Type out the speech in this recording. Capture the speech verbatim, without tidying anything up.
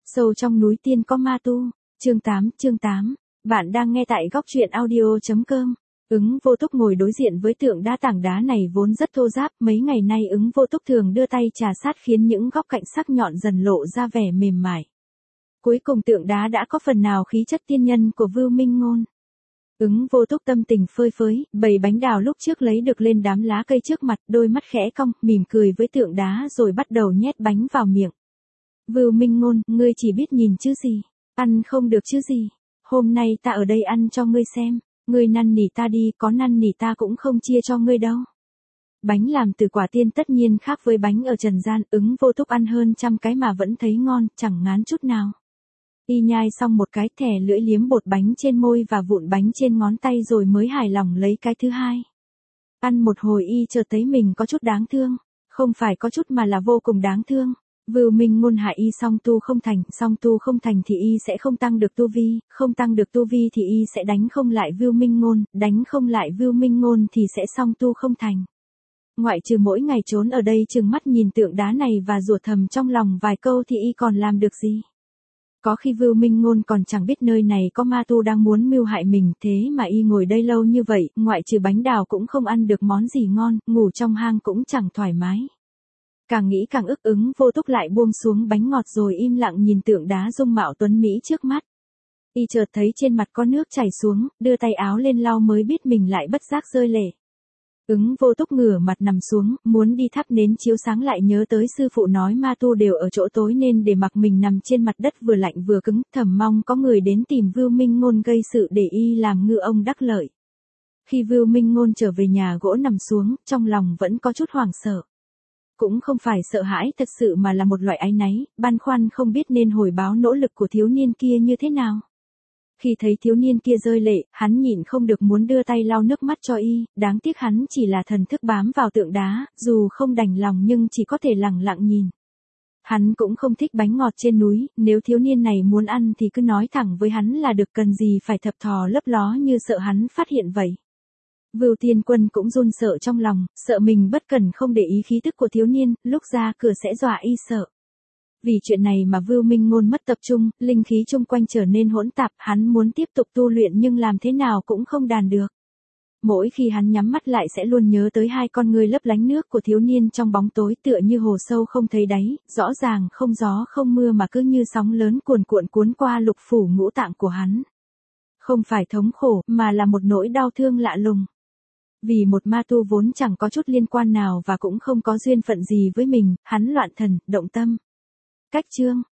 Sâu trong núi tiên có ma tu. Chương tám, chương tám. Bạn đang nghe tại góc truyện audio chấm com. Ứng Vô Túc ngồi đối diện với tượng đá tảng đá này vốn rất thô ráp, mấy ngày nay Ứng Vô Túc thường đưa tay trà sát khiến những góc cạnh sắc nhọn dần lộ ra vẻ mềm mại. Cuối cùng tượng đá đã có phần nào khí chất tiên nhân của Vưu Minh Ngôn. Ứng Vô Túc tâm tình phơi phới, bầy bánh đào lúc trước lấy được lên đám lá cây trước mặt, đôi mắt khẽ cong, mỉm cười với tượng đá rồi bắt đầu nhét bánh vào miệng. Vưu Minh Ngôn, ngươi chỉ biết nhìn chứ gì, ăn không được chứ gì. Hôm nay ta ở đây ăn cho ngươi xem, ngươi năn nỉ ta đi, có năn nỉ ta cũng không chia cho ngươi đâu. Bánh làm từ quả tiên tất nhiên khác với bánh ở trần gian, Ứng Vô Túc ăn hơn trăm cái mà vẫn thấy ngon, chẳng ngán chút nào. Y nhai xong một cái, thẻ lưỡi liếm bột bánh trên môi và vụn bánh trên ngón tay rồi mới hài lòng lấy cái thứ hai. Ăn một hồi y chợt thấy mình có chút đáng thương, không phải có chút mà là vô cùng đáng thương. Vưu Minh Ngôn hại y song tu không thành, song tu không thành thì y sẽ không tăng được tu vi, không tăng được tu vi thì y sẽ đánh không lại Vưu Minh Ngôn, đánh không lại Vưu Minh Ngôn thì sẽ song tu không thành. Ngoại trừ mỗi ngày trốn ở đây trừng mắt nhìn tượng đá này và rủa thầm trong lòng vài câu thì y còn làm được gì. Có khi Vưu Minh Ngôn còn chẳng biết nơi này có ma tu đang muốn mưu hại mình, thế mà y ngồi đây lâu như vậy, ngoại trừ bánh đào cũng không ăn được món gì ngon, ngủ trong hang cũng chẳng thoải mái. Càng nghĩ càng ức, Ứng Vô Túc lại buông xuống bánh ngọt rồi im lặng nhìn tượng đá dung mạo tuấn mỹ trước mắt. Y chợt thấy trên mặt có nước chảy xuống, đưa tay áo lên lau mới biết mình lại bất giác rơi lệ. Ứng Vô Túc ngửa mặt nằm xuống, muốn đi thắp nến chiếu sáng lại nhớ tới sư phụ nói ma tu đều ở chỗ tối nên để mặc mình nằm trên mặt đất vừa lạnh vừa cứng, thầm mong có người đến tìm Vưu Minh Ngôn gây sự để y làm ngư ông đắc lợi. Khi Vưu Minh Ngôn trở về nhà gỗ nằm xuống, trong lòng vẫn có chút hoảng sợ. Cũng không phải sợ hãi thật sự mà là một loại áy náy, băn khoăn không biết nên hồi báo nỗ lực của thiếu niên kia như thế nào. Khi thấy thiếu niên kia rơi lệ, hắn nhịn không được muốn đưa tay lau nước mắt cho y, đáng tiếc hắn chỉ là thần thức bám vào tượng đá, dù không đành lòng nhưng chỉ có thể lặng lặng nhìn. Hắn cũng không thích bánh ngọt trên núi, nếu thiếu niên này muốn ăn thì cứ nói thẳng với hắn là được, cần gì phải thập thò lấp ló như sợ hắn phát hiện vậy. Vưu Tiên Quân cũng run sợ trong lòng, sợ mình bất cẩn không để ý khí tức của thiếu niên, lúc ra cửa sẽ dọa y sợ. Vì chuyện này mà Vưu Minh Ngôn mất tập trung, linh khí chung quanh trở nên hỗn tạp, hắn muốn tiếp tục tu luyện nhưng làm thế nào cũng không đàn được. Mỗi khi hắn nhắm mắt lại sẽ luôn nhớ tới hai con ngươi lấp lánh nước của thiếu niên trong bóng tối tựa như hồ sâu không thấy đáy, rõ ràng không gió không mưa mà cứ như sóng lớn cuồn cuộn cuốn qua lục phủ ngũ tạng của hắn. Không phải thống khổ, mà là một nỗi đau thương lạ lùng. Vì một ma tu vốn chẳng có chút liên quan nào và cũng không có duyên phận gì với mình, hắn loạn thần, động tâm. Cách chương